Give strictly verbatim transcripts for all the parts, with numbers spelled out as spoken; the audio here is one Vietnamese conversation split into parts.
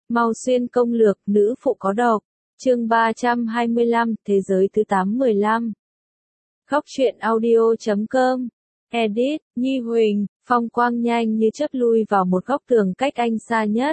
Mau xuyên công lược, nữ phụ có độc. Chương ba trăm hai mươi lăm, Thế giới thứ tám mười lăm. Góc truyện audio chấm com. Edit, Nhi Huỳnh, Phong Quang nhanh như chớp lui vào một góc tường cách anh xa nhất.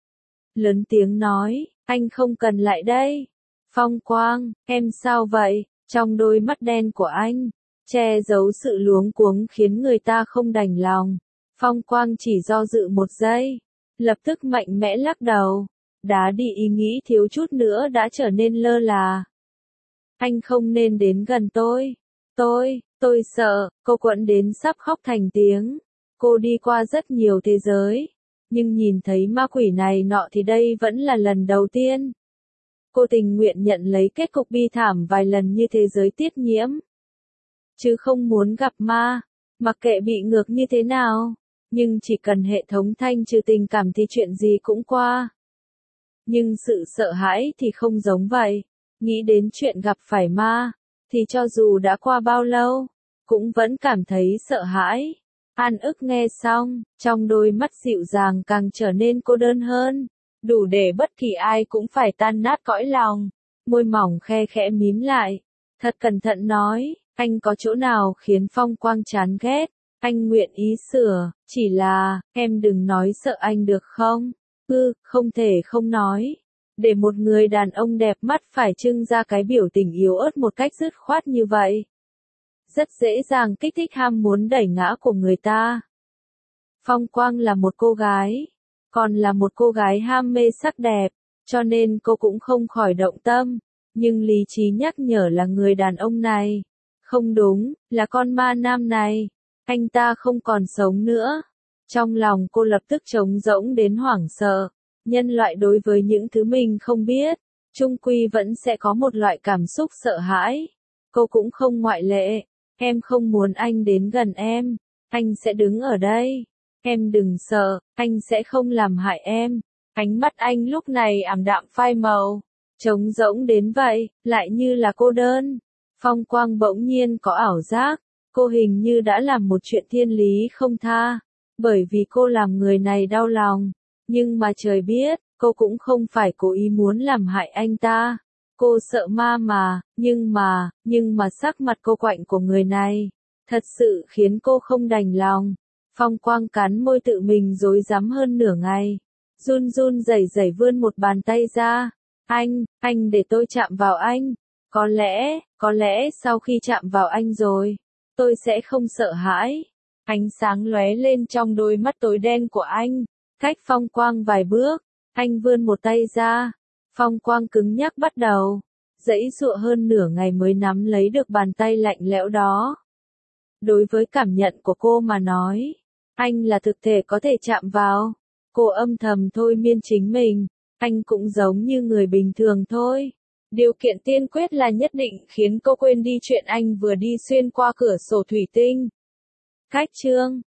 Lớn tiếng nói, anh không cần lại đây. Phong Quang, em sao vậy? Trong đôi mắt đen của anh, che giấu sự luống cuống khiến người ta không đành lòng. Phong Quang chỉ do dự một giây, lập tức mạnh mẽ lắc đầu, đá đi ý nghĩ thiếu chút nữa đã trở nên lơ là. Anh không nên đến gần tôi. Tôi, tôi sợ, cô quẫn đến sắp khóc thành tiếng. Cô đi qua rất nhiều thế giới, nhưng nhìn thấy ma quỷ này nọ thì đây vẫn là lần đầu tiên. Cô tình nguyện nhận lấy kết cục bi thảm vài lần như thế giới tiết nhiễm, chứ không muốn gặp ma, mặc kệ bị ngược như thế nào. Nhưng chỉ cần hệ thống thanh trừ tình cảm thì chuyện gì cũng qua. Nhưng sự sợ hãi thì không giống vậy. Nghĩ đến chuyện gặp phải ma, thì cho dù đã qua bao lâu, cũng vẫn cảm thấy sợ hãi. An ức nghe xong, trong đôi mắt dịu dàng càng trở nên cô đơn hơn, đủ để bất kỳ ai cũng phải tan nát cõi lòng. Môi mỏng khe khẽ mím lại, thật cẩn thận nói, anh có chỗ nào khiến Phong Quang chán ghét? Anh nguyện ý sửa, chỉ là, em đừng nói sợ anh được không? Ừ, không thể không nói. Để một người đàn ông đẹp mắt phải trưng ra cái biểu tình yếu ớt một cách dứt khoát như vậy, rất dễ dàng kích thích ham muốn đẩy ngã của người ta. Phong Quang là một cô gái, còn là một cô gái ham mê sắc đẹp, cho nên cô cũng không khỏi động tâm. Nhưng lý trí nhắc nhở là người đàn ông này, không đúng, là con ma nam này. Anh ta không còn sống nữa. Trong lòng cô lập tức trống rỗng đến hoảng sợ. Nhân loại đối với những thứ mình không biết, chung quy vẫn sẽ có một loại cảm xúc sợ hãi. Cô cũng không ngoại lệ. Em không muốn anh đến gần em. Anh sẽ đứng ở đây. Em đừng sợ, anh sẽ không làm hại em. Ánh mắt anh lúc này ảm đạm phai màu, trống rỗng đến vậy, lại như là cô đơn. Phong Quang bỗng nhiên có ảo giác. Cô hình như đã làm một chuyện thiên lý không tha, bởi vì cô làm người này đau lòng. Nhưng mà trời biết, cô cũng không phải cố ý muốn làm hại anh ta. Cô sợ ma mà, nhưng mà, nhưng mà sắc mặt cô quạnh của người này, thật sự khiến cô không đành lòng. Phong Quang cắn môi tự mình rối rắm hơn nửa ngày, run run rẩy rẩy vươn một bàn tay ra. Anh, anh để tôi chạm vào anh. Có lẽ, có lẽ sau khi chạm vào anh rồi, tôi sẽ không sợ hãi. Ánh sáng lóe lên trong đôi mắt tối đen của anh. Cách Phong Quang vài bước, anh vươn một tay ra. Phong Quang cứng nhắc bắt đầu, giãy giụa hơn nửa ngày mới nắm lấy được bàn tay lạnh lẽo đó. Đối với cảm nhận của cô mà nói, anh là thực thể có thể chạm vào. Cô âm thầm thôi miên chính mình, anh cũng giống như người bình thường thôi. Điều kiện tiên quyết là nhất định khiến cô quên đi chuyện anh vừa đi xuyên qua cửa sổ thủy tinh. Cách chương